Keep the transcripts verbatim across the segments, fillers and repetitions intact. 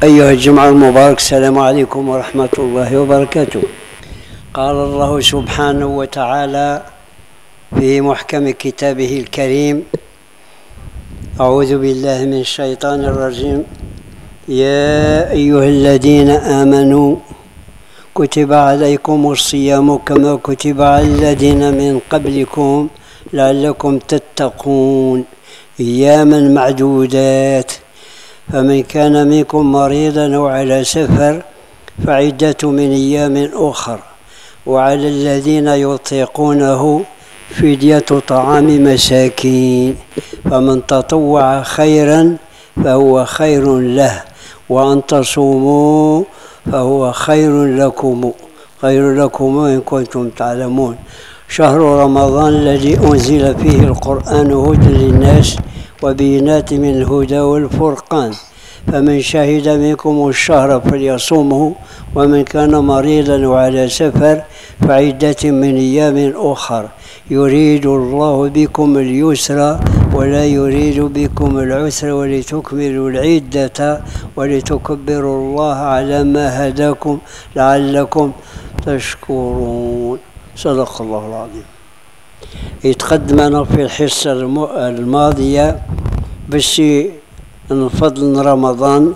أيها الجمعة المبارك، السلام عليكم ورحمة الله وبركاته. قال الله سبحانه وتعالى في محكم كتابه الكريم: أعوذ بالله من الشيطان الرجيم. يا أيها الذين آمنوا كتب عليكم الصيام كما كتب على الذين من قبلكم لعلكم تتقون أياما معدودات، فمن كان منكم مريضا أو على سفر فعدة من أيام أخر، وعلى الذين يطيقونه فدية طعام مساكين، فمن تطوع خيرا فهو خير له، وأن تصوموا فهو خير لكم خير لكم إن كنتم تعلمون. شهر رمضان الذي أنزل فيه القرآن هدى للناس وبينات من الهدى والفرقان، فمن شهد منكم الشهر فليصومه، ومن كان مريضا وعلى سفر فعدة من أيام أخر، يريد الله بكم اليسر ولا يريد بكم العسر ولتكملوا العدة ولتكبروا الله على ما هداكم لعلكم تشكرون. صدق الله العظيم. يتقدمنا في الحصة الماضية باش نفضل رمضان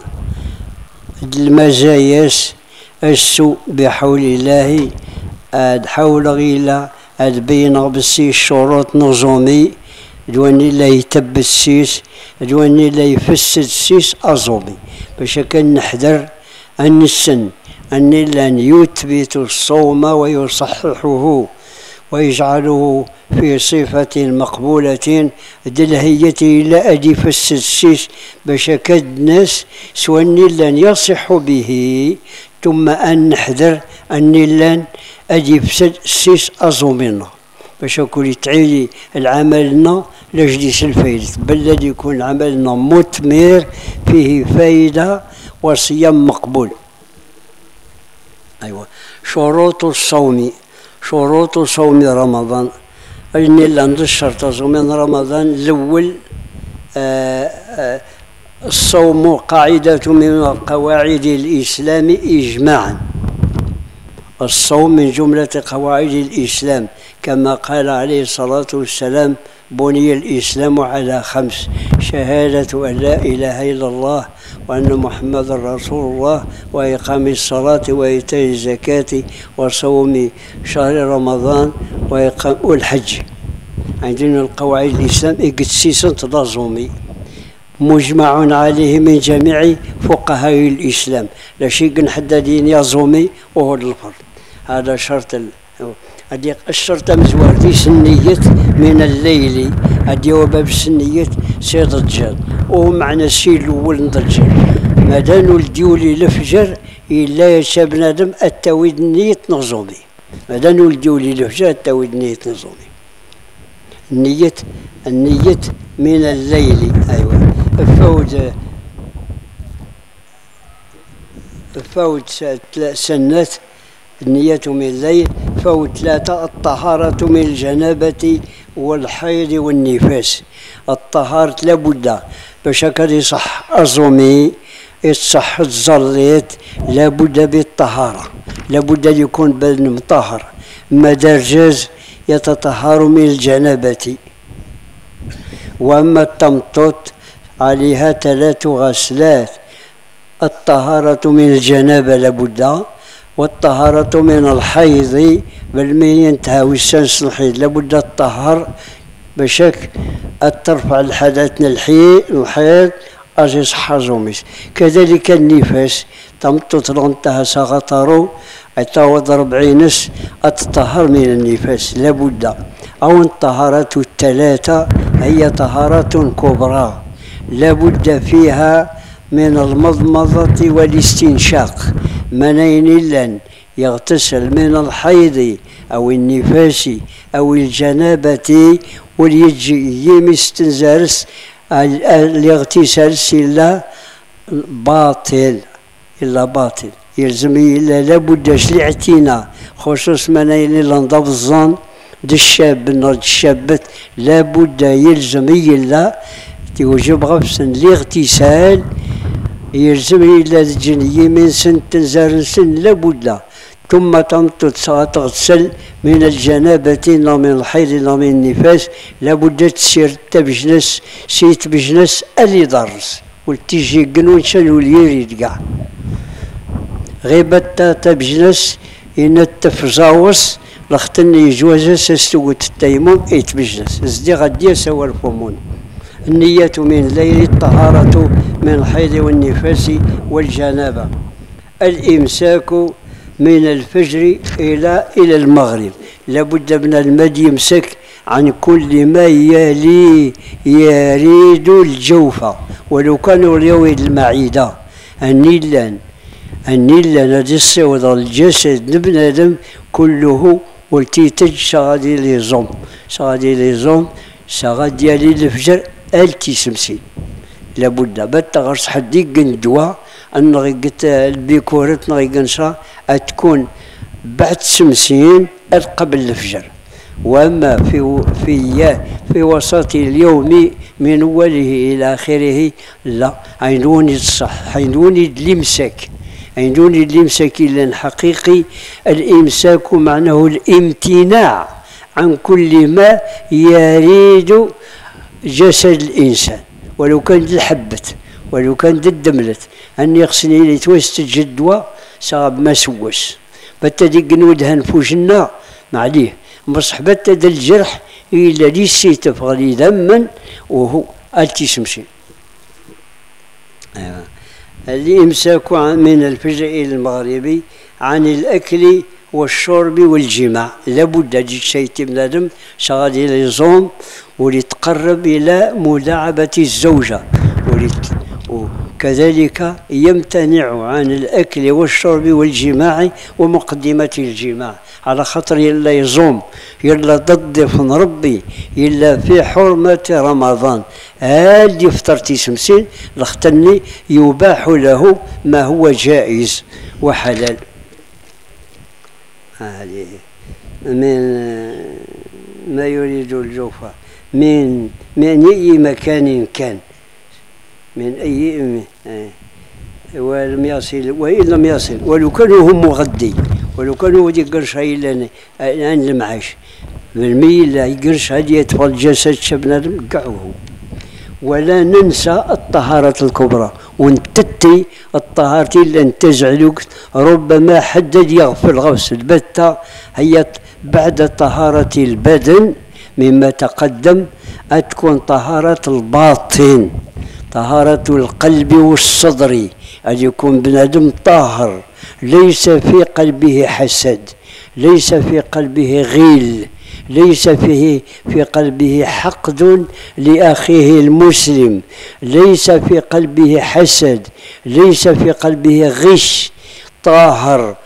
المزاياس السوء بحول الله اد حول غيلا اد بينا بسي الشروط نظامي دواني لا يتبت السيس دواني لا يفسد السيس أزومي باش كان نحذر أن السن أن لن يثبت الصوم ويصححه ويجعله في صفة مقبولة دلهيته لا أدي فسد السيس باش كاد الناس سواني لن يصح به، ثم أن نحذر أني لن أدي فسد السيس أزومنا باش كل تعيلي العملنا لجلس الفايدة، بل الذي يكون عملنا مثمر فيه فايدة وصيام مقبول. أيوة، شروط الصوم شروط صوم رمضان. أني لن الشرط صوم رمضان الأول آآ آآ الصوم قاعدة من قواعد الإسلام إجماعا. الصوم من جملة قواعد الإسلام، كما قال عليه الصلاة والسلام: بني الإسلام على خمس: شهادة أن لا إله إلا الله وأن محمد رسول الله، وإقام الصلاة وإيتاء الزكاة وصوم شهر رمضان وإقام والحج. عندنا القواعد الإسلام إكتسيسا تنظمي مجمع عليه من جميع فقهاء الإسلام، لا شيء نحددين يزومي وهو الفرض. هذا شرط هذه الشرط مزوار دي سنية من الليل، هذه وباب سنية سيد الدجال، ومعنى السي الأول ضجال مادام الديولي لفجر إلا يشاب بنادم التويد نية نظامي، مادام الديولي لفجر التويد نية نظامي. النية النية من الليل. أيوة، فوت فوت سنة النية من الليل. فوت ثلاثة الطهارة من الجنابة والحيض والنفاس. الطهارة لابد باش هكا يصح أزومي يصح الزليت لابد بالطهارة، لابد أن يكون بدن مطهر. مدى الجاز يتطهر من الجنابة. وأما التمطط عليها ثلاث غسلات: الطهارة من الجنابة لابد، والطهارة من الحيض بالمين ينتهى والسنس الحيض لابد الطهر بشك ترفع الحدث الحي الحيض أجي صح زوميس. كذلك النفاس تمطط انتهى سغطرو عتاود ربعينس الطهر من النفاس لابد. أو الطهارة الثلاثة هي طهارة كبرى لابد فيها من المضمضة والاستنشاق، منين لن يغتسل من الحيض أو النفاس أو الجنابة وليجي يمستنزرس الاغتسال إلا باطل إلا باطل يلزم إلا لابدش الاعتناء، خصوص منين لنضب الظن دي الشاب نرد الشابت لابد يلزم إلا يوجب غفصا الاغتسال يلزم إلا الجني من سن تنزار سن لابد ثم تمطط تغتسل من الجنابة لا من الحيض لا من النفاس لابد تسير تبجنس سيت بجنس اللي درس والتيجي قنون شنو اللي يريد كاع غيبة تبجنس إن التفزاوس لختني يجوز سستوت التيمم إيت بجنس زدي غدي سوى الفمون النية من الليل الطهارة من الحيض والنفاس والجنابة الإمساك من الفجر إلى إلى المغرب لابد من المد يمسك عن كل ما يلي يريد الجوف ولو كانوا يريد المعدة النيلان النيلان هذه الصوت الجسد ابن آدم كله والتيتج شغادي لي زوم شغادي لي زوم شغاد ديالي الفجر التي سمسين لابد بات غرس حدي قندوا ان غيقت البيكورت غيقنشا تكون بعد سمسين قبل الفجر واما في في في وسط اليوم من اوله الى اخره لا عينوني الصح عينوني الامساك عينوني الامساك لان حقيقي الامساك معناه الامتناع عن كل ما يريد جسد الانسان ولو كانت الحبت ولو كانت الدملت اني يغسني لي توست الجدوى صاب ما سوس بتا ديك نودها نفوجنا معليه مصحبت دا الجرح الا لي سيتف غادي ذما وهو التي سمسي ايوا الامساك من الفجر الى المغرب عن الاكل والشرب والجماع لابد هاد الشيء بنادم شغادي لي زوم وليتقرب الى مداعبه الزوجه وكذلك يمتنع عن الاكل والشرب والجماع ومقدمه الجماع على خاطر يلا يزوم يلا ضد فن ربي يلا في حرمه رمضان هادي فطرتي سمسين لختني يباح له ما هو جائز وحلال هذه من ما يريد الجوف من من أي مكان كان من أي ولم يصل وإن لم يصل ولو كانوا هم مغدي ولو كانوا ودي قرش هاي لنا الآن المعاش بالمية لا يقرش هدي يدخل الجسد شبنا قعوه ولا ننسى الطهارة الكبرى ونتتي الطهارة اللي تجعلك ربما حدد يغفل غسل البتة هي بعد طهارة البدن مما تقدم تكون طهارة الباطن طهارة القلب والصدر أن يكون بنادم طاهر ليس في قلبه حسد ليس في قلبه غيل ليس فيه في قلبه حقد لأخيه المسلم ليس في قلبه حسد ليس في قلبه غش طاهر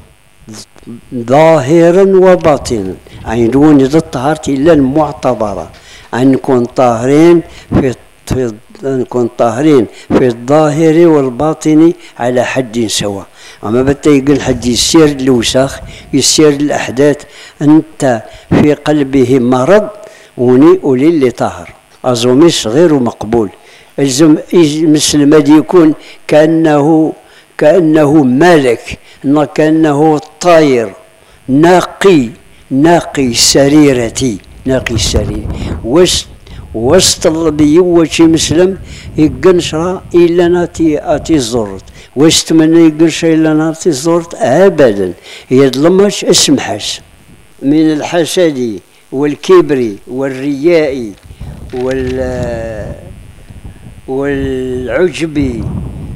ظاهرا وباطنا عينون ذا الطهارة إلا المعتبرة أن نكون طاهرين في في نكون طاهرين في الظاهر والباطن على حد سواء أما بتا يقول حد يسير الوساخ يسير الأحداث أنت في قلبه مرض وني ولي اللي طاهر أظن غير مقبول الزم مسلم يكون كأنه كأنه ملك كأنه طاير ناقي ناقي السريرة ناقي السريرة وسط وسط البي وشي مسلم يقنشرا إلا ناتي أتي زرت وسط من يقنشرا إلا ناتي زرت أبدا يظلمش اسمحش من الحسد والكبر والرياء وال والعجب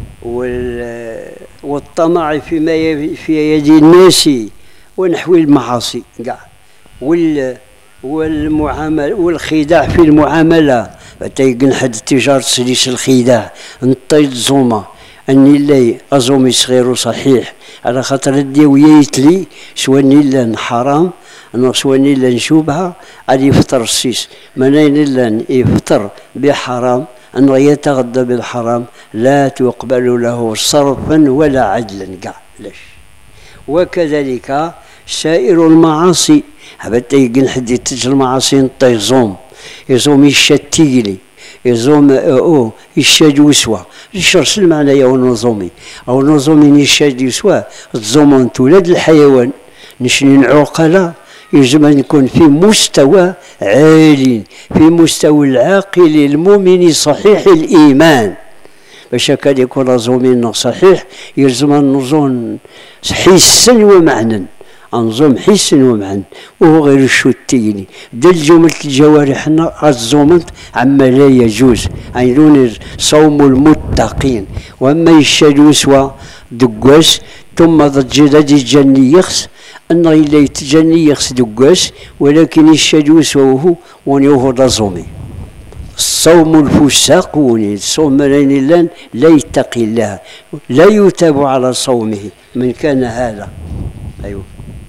والطمع فيما في يد الناس ونحو المعاصي كاع وال والمعامله والخداع في المعامله تيقن حد التجاره سليس الخداع نطيد زوما اني لا ازومي صغير صحيح على خاطر الديويات لي سواني لا حرام انه سواني لا نشوبها على يفطر السيس منين لا يفطر بحرام انه يتغدى بالحرام لا تقبل له صرفا ولا عدلا كاع لاش وكذلك سائر المعاصي هبت يقن حد يتج المعاصي نطي زوم يزوم يشتيلي يزوم او يشاد وسوى الشرس المعنى أو نظامي أو نظامي نشاد يسوى تزومون تولاد الحيوان نشنين عقلاء يجب أن يكون في مستوى عالي، في مستوى العاقل المؤمن صحيح الإيمان. باش كان يكون نظامنا صحيح يلزم النظام حسا ومعنى، نظام حسا ومعنى وهو غير الشتيني دل جملة الجوارحنا الزومنت عما لا يجوز عينون صوم المتقين. واما يشادو سوا دقاس ثم ضجد جاني يخس أنه إلا يتجني يخس دقاس ولكن يشادو سوا ونيوه نظامي. الصوم الفساق وني الصوم لين لان لا يتقي الله لا يتاب على صومه من كان هذا. أيوه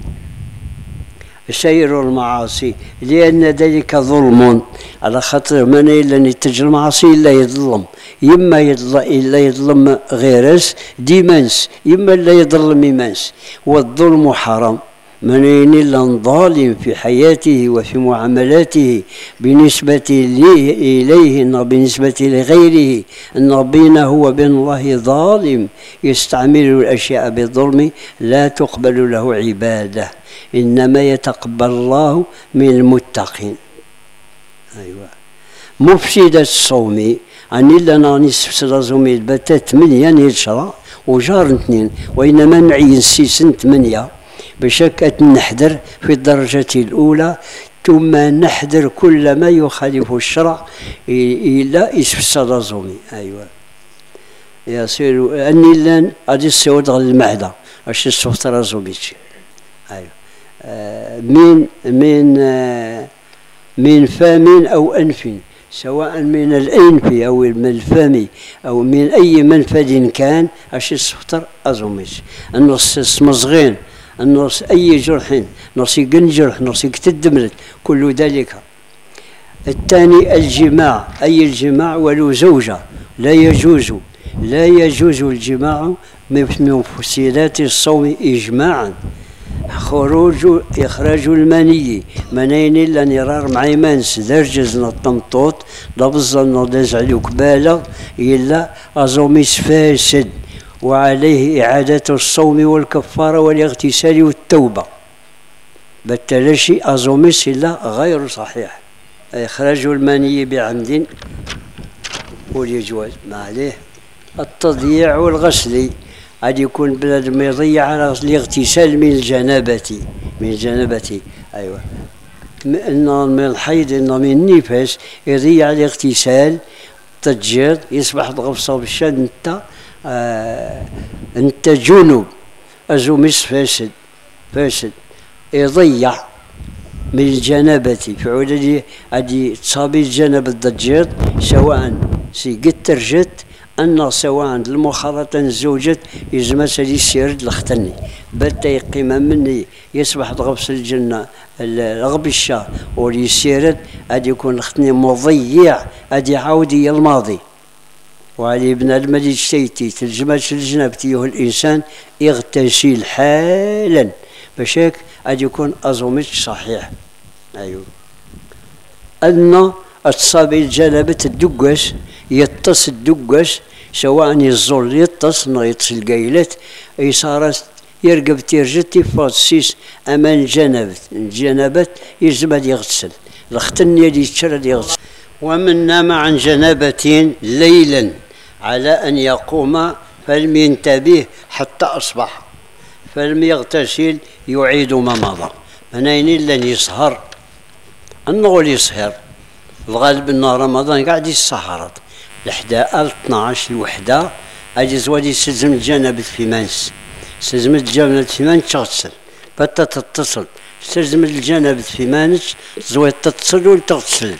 سير المعاصي لأن ذلك ظلم، على خاطر من إلا يتجر المعاصي إلا يظلم، يما يظلم إلا يظلم غيرس ديمانس، يما لا يظلم إيمانس، والظلم حرام. من إلا ظالم في حياته وفي معاملاته بالنسبة إليه بالنسبة لغيره أن بينه وبين الله ظالم يستعمل الأشياء بالظلم لا تقبل له عبادة، إنما يتقبل الله من المتقين. أيوة مفسد الصوم عن إلا نصف الصوم بتات ثمانية نشرة وجار اثنين وإنما نعين سيسن ثمانية بشكة نحذر في الدرجة الأولى ثم نحذر كل ما يخالف الشرع إلى إسفساد الصوم. أيوة يصير أني لان غادي السود على المعدة باش السفطر زوبيتش. أيوة آه من من آه من فم أو أنف، سواء من الأنف أو من الفم أو من أي منفذ كان باش السفطر أزوميتش. النص مصغين النص أي جرح نص جرح نص كتدمرت كل ذلك. الثاني الجماع أي الجماع ولو زوجة لا يجوز لا يجوز الجماع من مفسدات الصوم إجماعا. خروج إخراج المني منين إلا نرار معيمانس درجز نطمطوط لبزا نضزعلو كبالة إلا أزوميس فاسد وعليه إعادة الصوم والكفارة والاغتسال والتوبة. بالتلاشي أزوميس إلا غير صحيح. إخراج المني بعمد واليجواز ما عليه. التضييع والغسل عاد يكون بلاد يضيع على الاغتسال من الجنابة من الجنابة. أيوة إنه من الحيض إنه من النفاس يضيع الاغتسال تجير يصبح تغفصه بالشد أنت آه أنت جنوب أزوميس فاسد فاسد يضيع من الجنابة في عدد عادي تصابي الجنابة الضجير سواء سي قد ترجت أن سواء المخالطة الزوجات يزمس لي سيرد لختني بتا يقيم مني يصبح تغفص الجنة الغبشة ولي سيرد أدي يكون لختني مضيع أدي عاودي الماضي. وعلي بن الملك شيتي ترجمات الجنابتي الإنسان يغتسل حالا باش هيك أدي يكون أزوميتش صحيح. أيوه أن الصابي الجنابة الدقاس يتص الدقاس سواء يزول يتص نو يتصل قايلات أي صارت يرقب تيرجت يفاصيس أمان الجنابة الجنابة يزبد يغتسل الختن يدي يتشرد يغتسل. ومن نام عن جنابة ليلا على أن يقوم فلم ينتبه حتى أصبح فلم يغتسل يعيد ما مضى. منين إلا يسهر النغول يسهر الغالب أن رمضان قاعد يسهرت لحدا اثناش الوحدة أجي زوادي سلزم الجنابة في مانس سلزم الجنابة في مانس تغتسل بتا تتصل سلزم الجنابة في مانس زواد تتصل وتغتسل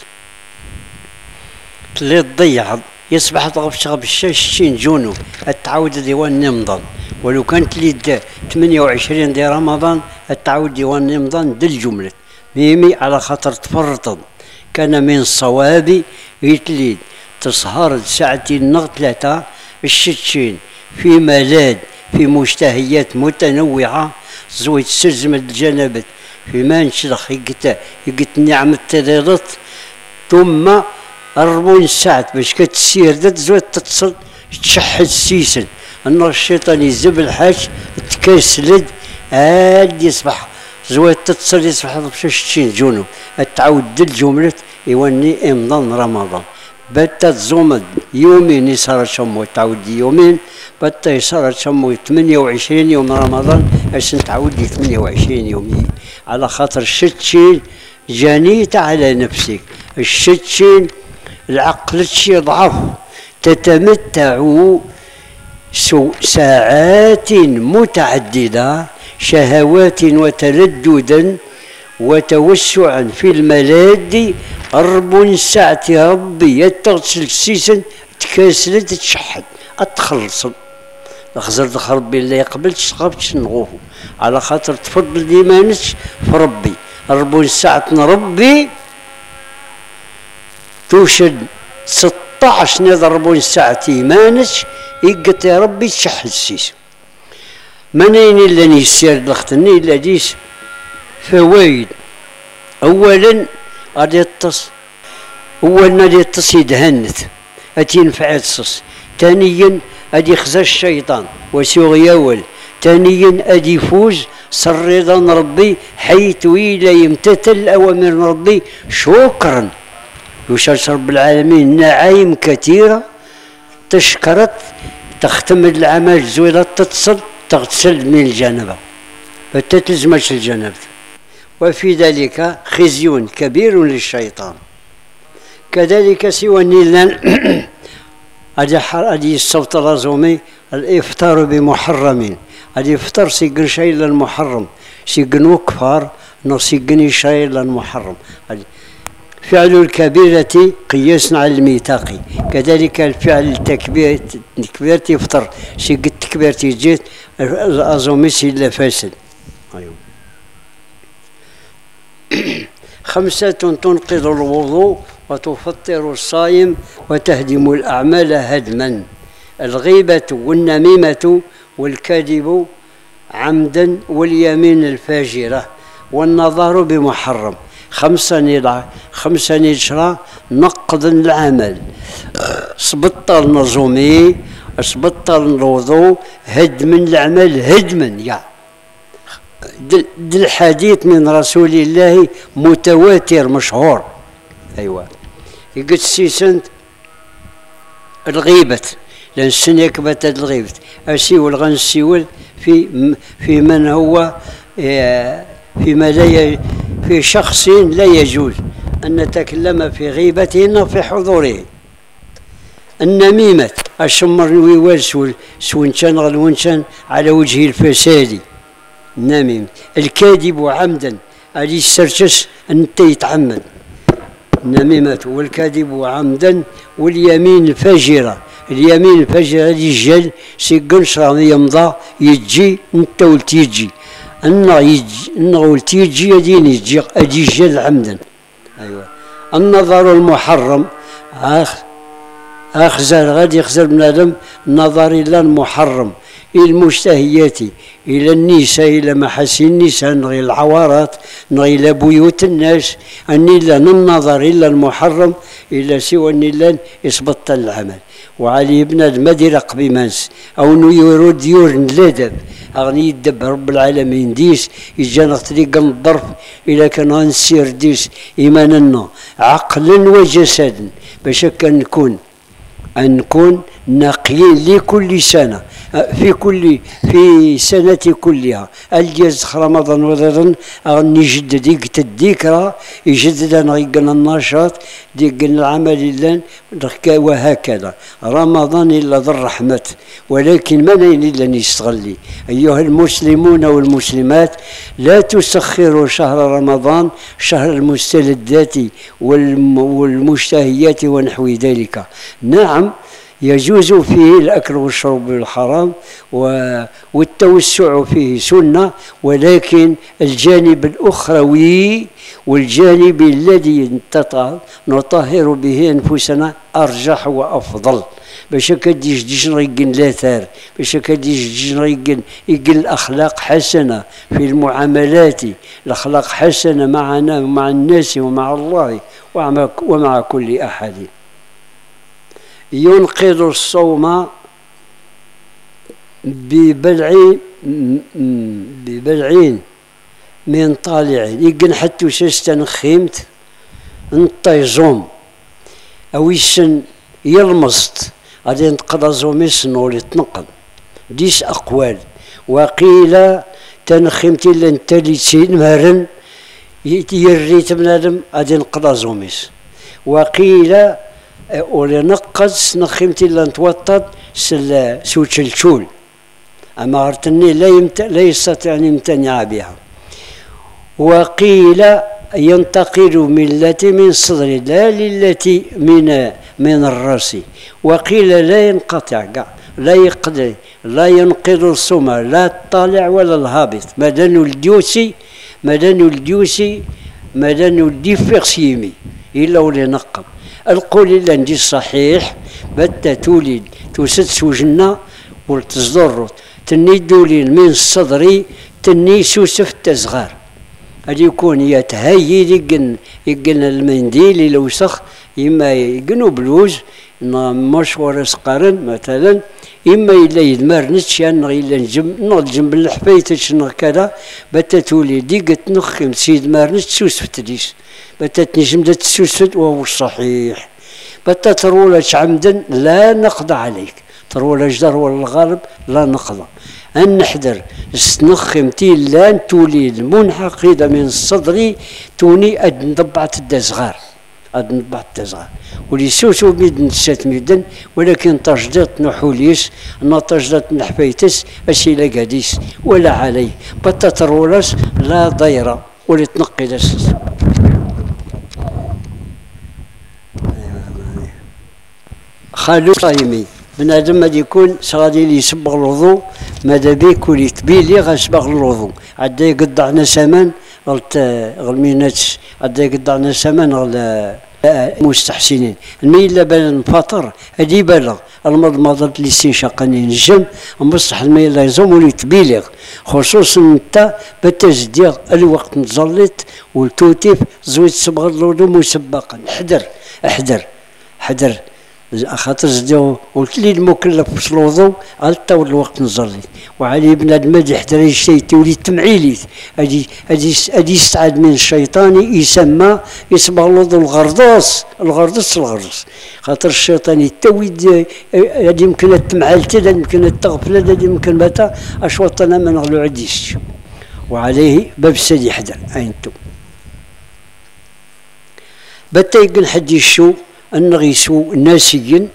اللي تضيع يصبح تغفش غبشة شين جونو التعود ديوان رمضان ولو كانت لي ثمانية وعشرين دي رمضان التعود ديوان رمضان دل جملة ميمي على خاطر تفرط كان من الصواب يتليد تسهر ساعتين نغ ثلاثة الشتشين في ملاذ في مشتهيات متنوعة زويت سلزم الجنابة في ما نشرخ يقت يقت نعمة تريضت ثم أربعين ساعة باش كتسير دات زويت تتصل تشحد سيسن أن الشيطان يزب الحاج تكسلد عاد يصبح زوات تتصل يصبح بشتين جنوب تعاود الجملة يوني إمضان رمضان بتا تزومد يومين يصير شمو تعود يومين بتا يصير شمو ثمانية وعشرين يوم رمضان عشان تعودي ثمانية وعشرين يوم على خاطر الشتشين جنيت على نفسك الشتشين العقل تشي ضعف تتمتع ساعات متعددة شهوات وترددا وتوسعا في الملاذ رب ساعة ربي يتغسل سيسن تكاسل تتشحد اتخلص خزر دخل ربي اللي يقبل تشغبتش نغوه على خاطر تفضل ايمانك في ربي رب ساعة ربي توشد ستطاعش نضربون ساعة ايمانك يقت يا ربي تشحد السيس منين الا نيسير دختني الا ديس فوائد اولا غادي يتص اولا غادي يتص يدهنت اتينفع تصص ثانيا غادي يخزى الشيطان وسوغ ياول ثانيا غادي يفوز سرضا ربي حيث الى يمتثل اوامر ربي شكرا يشرش رب العالمين نعايم كثيره تشكرت تختمد العمل زويلة تتصل تغتسل من الجنبه فتتلزمش الجنبه وفي ذلك خزي كبير للشيطان كذلك سوى النيلان هذه الصوت الرزومي الافطار بمحرم هذه يفطر سيقن شيء للمحرم سيقن وكفار نو سيقن شيء للمحرم فعل الكبيرة قياس على الميثاق كذلك الفعل التكبير التكبير يفطر سيق التكبير تيجيت أزومي سي لا فاسد أيوه. خمسة تنقض الوضوء وتفطر الصائم وتهدم الأعمال هدما الغيبة والنميمة والكذب عمدا واليمين الفاجرة والنظر بمحرم خمسة نضع خمسة نجرة نقض العمل سبطل نظمي سبطل الوضوء هدم العمل هدما يا دل, دل الحديث من رسول الله متواتر مشهور ايوه يقول سيسنت الغيبة لان سنيك بات الغيبة اسيول غنسيول في في من هو فيما لا في شخص لا يجوز ان نتكلم في غيبته في حضوره النميمة الشمر ويوال سونشان غلونشان على وجه الفساد النميم الكاذب عمدا علي السرجس أنت يتعمد النميمة والكاذب عمدا واليمين الفجرة اليمين الفجرة يجل سيقن شرام يمضى يجي انت ولت يجي انا يجي انا ولت يجي يدين يجي ادي جل عمدا ايوه النظر المحرم اخ اخزر غادي يخزر بنادم النظر الى المحرم إلى المشتهيات إلى النساء إلى محاسن النساء نغي العورات نغي إلى بيوت الناس أني لا النظر إلا المحرم إلا سوى أني لا يسبط العمل وعلي بن ما دير قبيمانس أو نيورو ديور الأدب أغني يدب رب العالمين ديس يجانا طريقا الظرف إلا كان غنسير ديس إيماننا عقلا وجسدا باش نكون أن نكون نقيين لكل سنة في كل في سنة كلها الجاز رمضان وضرن أغني يجدد يقت الذكرى يجدد نغيقنا النشاط ديقنا العمل لله وهكذا رمضان إلا ذو الرحمة ولكن من أين إلا نستغلي أيها المسلمون والمسلمات لا تسخروا شهر رمضان شهر المستلذات والمشتهيات ونحو ذلك نعم يجوز فيه الأكل والشرب بالحرام والتوسع فيه سنة ولكن الجانب الأخروي والجانب الذي نطهر به أنفسنا أرجح وأفضل باش كديش ديش نريقن لاثار باش كديش ديش نريقن يقل الأخلاق حسنة في المعاملات الأخلاق حسنة معنا ومع الناس ومع الله ومع كل أحد ينقض الصوم ببلعين ببلعين من طالعين يقن حتى وسستن خيمت نطيزوم أويسن يلمصت غادي نتقضى زوميس نولي تنقض ديس أقوال وقيل تنخيمتي لنتالي تسين مهرن يريت بنادم غادي نقضى زوميس وقيل ولي نقص نخيمتي لنتوطد سل سوتشلشول أما غرتني لا يمت... لا يستطيع أن يمتنع بها وقيل ينتقل من التي من صدري لا للتي من من الراس وقيل لا ينقطع كاع لا يقضي لا ينقض السمع لا الطالع ولا الهابط مادام الديوسي مادام الديوسي مادام الديفيرسيمي إلا ولي نقب القول إلا ندي الصحيح بدا تولد توسد سوجنا والتصدر تني دولين من الصدري تني سوسف التزغار هذا يكون يتهيي يقن يقن المنديل إلى وسخ إما يقنوا بلوز مشوار سقارن مثلا إما إلا يدمر نتشان إلا نجم نجم بالحفايتش كذا بتا تولي ديقة نخم سيد مارنس تسوس في التديس بتا تنجم دا تسوس وهو الصحيح بتا ترولش عمدا لا نقضى عليك ترول جدار ولا الغالب لا نقضى أن نحذر استنخمتي لا تولي المنحقدة من الصدري توني أد نضبعت الدزغار أد نضبعت الدزغار ولي سوسو ميد نسات ميدن ولكن تجدت نحوليس نتجدت نحفيتس أشي لا قاديس ولا علي بتا ترولس لا ضيرة ولا تنقلس خالو صايمي بنادم غادي يكون غادي لي يصبغ الوضوء ماذا بيك ولي تبيلي غيصبغ الوضوء عدا يقطعنا سمان غلت غلمينات عدا يقطعنا سمان غل مستحسنين الميل بان فطر هادي بالغ المضمضة الاستنشاق نجم مصح الميل لا يزوم ولي تبيلغ خصوصا انت بتزديغ الوقت نزلت والتوتيف زويت صبغ الوضوء مسبقا احذر احذر احذر خاطر زديو قلت لي المكلف في الوضوء غلطا الوقت نزلي وعلي بنادم هادي يحضر الشيء تولي تمعيليت هادي هادي هادي يستعد من الشيطان يسمى يصبغ الوضوء الغردوس الغردوس الغردوس خاطر الشيطان يتوي هادي يمكن تمعلتل هادي يمكن تغفل هادي يمكن باتا اشوط انا ما نغلو عديش وعليه باب السد يحضر اينتو باتا يقول حد يشو النغيسو ناسيا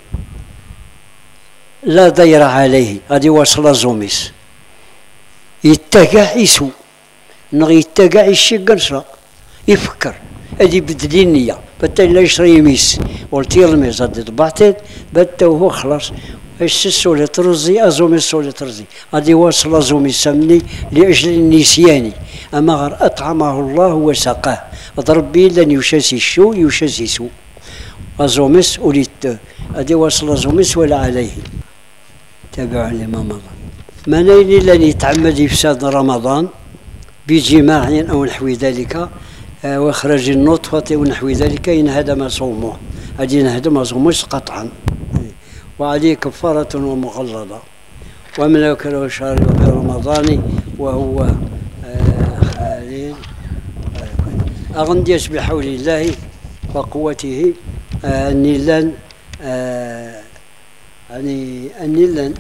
لا ضير عليه غادي واصل زوميس يتقع يسو نغي يتقع يشي قنصرة يفكر هادي بدل النية بتا لا يشري يميس ولتي الميز غادي طبعتي بتا وهو خلاص اش سولي ترزي ازوميس سولي ترزي غادي واصل زوميس سمني لاجل النسيان اما غير اطعمه الله وسقاه ضرب بي لن يشاسي الشو يشاسي سو أزومس أريد أدي وصل أزومس ولا عليه تابعوا لما مضى منين لن يتعمد إفساد رمضان بجماع أو نحو ذلك وإخراج النطفة ونحو ذلك ينهدم صومه أدي ينهدم صومه قطعا وعليه كفارة ومغلظة ومن يكره شارب في رمضان وهو خالد أغنديش بحول الله وقوته النيلان يعني النيلان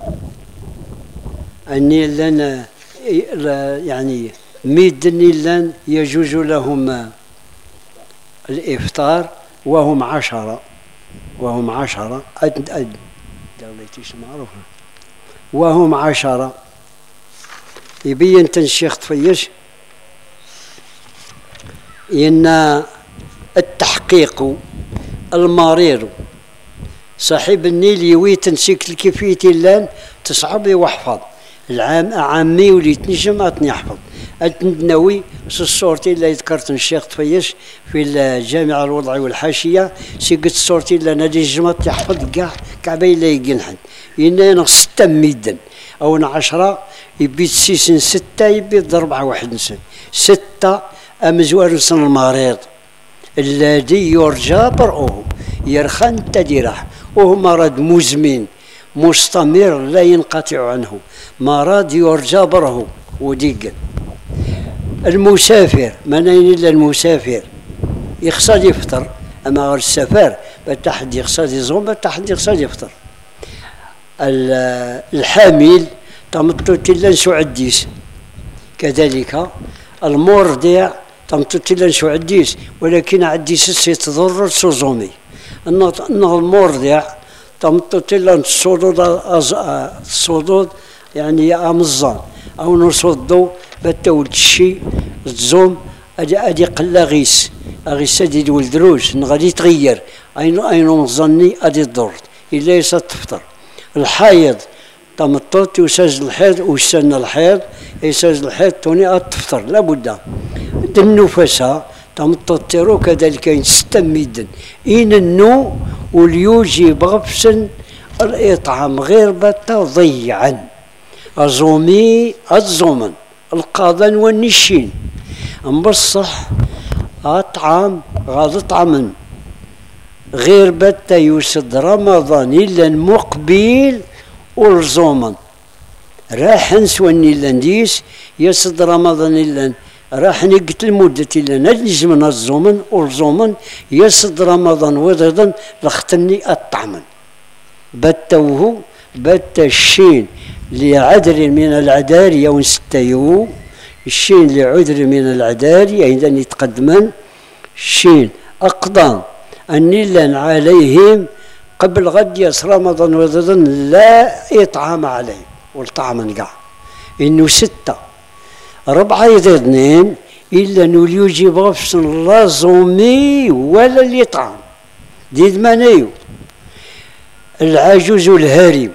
النيلان يعني ميد النيلان يجوز لهم الإفطار وهم عشرة وهم عشرة أد أد دولتيش معروفة وهم عشرة يبين تنشيخ تفيش إن التحقيق المرير صاحب النيل يوي تنسيك الكيفية اللان تصعب وحفظ العام عامي ولي تنجم أتني يحفظ النووي الصورتي اللي ذكرت الشيخ تفيش في الجامعة الوضعي والحاشية سيقت الصورتي اللي نادي الجمط يحفظ كاع كعبي لا يقنحن ينانا ستة ميدن أو عشرة يبيت سيسن ستة يبيت أربعة واحد نسن ستة أمزوار سن المريض الذي يرجى برؤه يرخن تديره وهو مرض مزمن مستمر لا ينقطع عنه، مرض يرجى بره وديق. المسافر منين إلا المسافر يقصد يفطر، أما غير السفر بتحد يقصد يصوم بتحد يقصد يفطر. الحامل تمطو تلا نسو عديس، كذلك المرضع تمطو تلا نسو عديس، ولكن عديس سيتضرر سوزومي. أنه المرضع تمطو تلا الصدود الصدود يعني أمزان أو نصدو بتولد الشي الزوم أدي أدي قلا غيس غيس أدي ولد روج غادي يتغير أين أين مظني أدي الضر إلا يسا تفطر. الحايض تمطو تساج الحيض ويستنى الحيض يساج الحيض توني تفطر لابد. النفساء تمطو تيرو كذلك يستمد إن النو واليوجي بغفسن الإطعام غير بتا ضيعا أزومي الزومن القاضن والنشين بصح أطعم غاد طعما غير بتا يوسد رمضان إلا مقبل والزومن راح نسواني لانديس يسد رمضان إلا راح نقت المدة إلا نجم من الزومن والزومن يسد رمضان وضدا لختني الطعما بتوه بت الشين لعذر من العذاري ونستيو الشين لعذر من العذاري عندما يتقدمان الشين أقدم أن عليهم قبل غد يس رمضان وضدا لا إطعام عليه والطعم قاع إنه ستة ربعة يضي اثنين إلا نوليو يجيب غفص لا زومي ولا اللي يطعم ديد مانيو. العجوز والهارم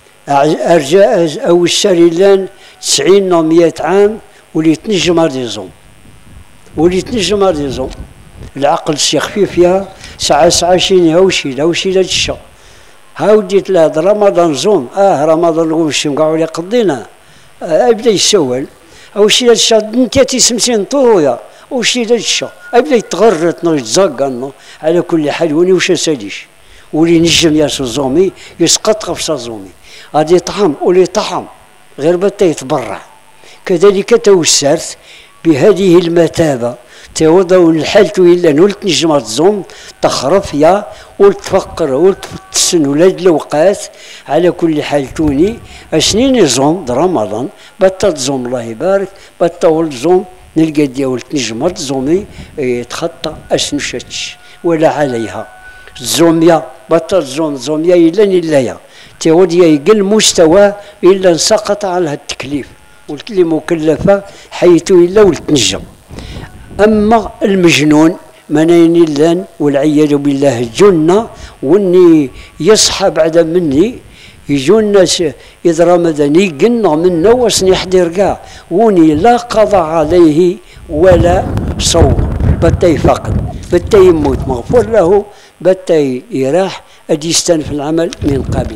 أرجاء أو السريلان تسعين أو مئة عام ولي تنجم هاد يزوم ولي تنجم هاد يزوم. العقل سيخفي فيها ساعة ساعة شيني هاوشي هاوشي لا تشا هاوديت لا رمضان زوم اه رمضان غوشي مقعو لي قضينا آه ابدا يسول هاوشي لا تشا انت تسمسين طويا وشي لا تشا ابدا يتغرط نو يتزقن على كل حال وني وش ساليش ولي نجم ياسو زومي يسقط غفصة زومي غادي يطعم ولي طعم غير بتا يتبرع. كذلك توسرت بهذه المثابة توضعوا الحالة إلا نولت نجمة الزوم تخرف يا ولتفقر ولتسن ولاد الأوقات على كل حال توني أسنين الزوم رمضان بتا تزوم الله يبارك بتا ولد زوم نلقى ديا ولت نجمة زومي يتخطى أسنشتش ولا عليها الزومية بطل الزوم زومية إلا نلايا تيوديا يقل مستوى إلا سقط على التكليف والكلي مكلفة حيث إلا ولتنجم. أما المجنون منين إلا والعياذ بالله الجنة واني يصحى بعد مني يجو الناس إذا رمضان يقلنا منه وسني حدير كاع وني لا قضى عليه ولا صوم بتا يفقد بتا يموت مغفور له بتا يراح أدي يستنف العمل من قبل.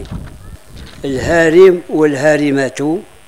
الهارم والهارمات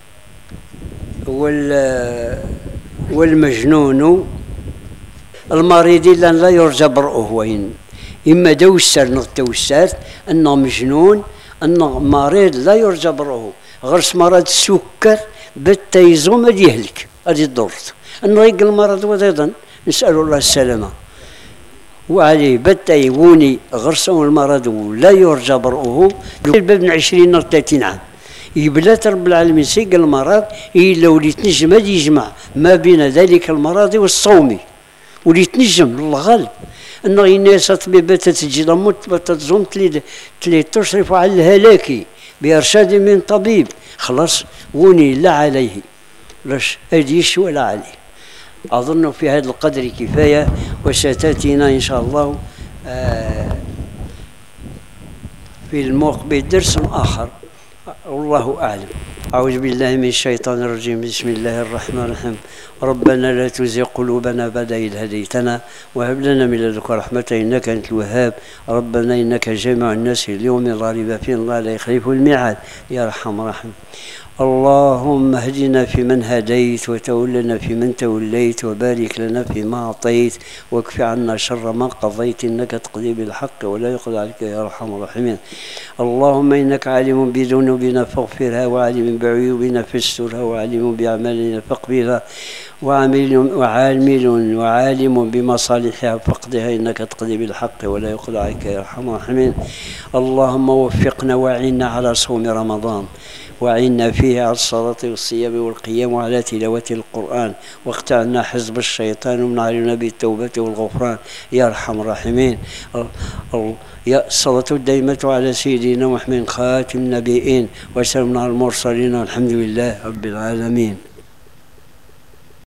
وال والمجنون المريض إلا لا يرجى برؤه وين إما دوسر نغتوسر أنه مجنون أنه مريض لا يرجى برؤه غرس مرض السكر بتا يزوم أدي يهلك أدي الضرط أنه يقل المرض وضيضا نسأل الله السلامة وعليه بتا يوني غرسه المرض ولا يرجى برؤه الباب من عشرين أو ثلاثين عام يبلات رب العالمين سيق المرض إلا ولي تنجم هذا يجمع ما بين ذلك المرض والصوم ولي تنجم الغالب أنه الناس طبيبات تجي لموت تزوم تلي تشرف على الهلاك بإرشاد من طبيب خلاص وني لا عليه لاش أديش ولا عليه. أظن في هذا القدر كفاية وستأتينا إن شاء الله في المقبل درس آخر والله أعلم. أعوذ بالله من الشيطان الرجيم بسم الله الرحمن الرحيم ربنا لا تزغ قلوبنا بعد إذ هديتنا وهب لنا من لدنك رحمة إنك أنت الوهاب ربنا إنك جامع الناس اليوم لا ريب فيه الله لا يخلف الميعاد يا أرحم الراحمين. اللهم اهدنا فيمن هديت، وتولنا فيمن توليت، وبارك لنا فيما أعطيت، واكف عنا شر ما قضيت، إنك تقضي بالحق ولا يقضى عليك يا أرحم الراحمين. اللهم إنك عالم بذنوبنا فاغفرها، وعالم بعيوبنا فاسترها، وعالم بأعمالنا فاقبلها، وعامل وعامل وعالم بمصالحها فاقضها، إنك تقضي بالحق ولا يقضى عليك يا أرحم الراحمين. اللهم وفقنا وأعنا على صوم رمضان، وعنا فيه على الصلاة والصيام والقيام وعلى تلاوة القرآن، واقطعنا حزب الشيطان ومن علينا بالتوبة والغفران يا أرحم الراحمين. يا الصلاة الدائمة على سيدنا محمد خاتم النبيين، وسلام على المرسلين، والحمد لله رب العالمين.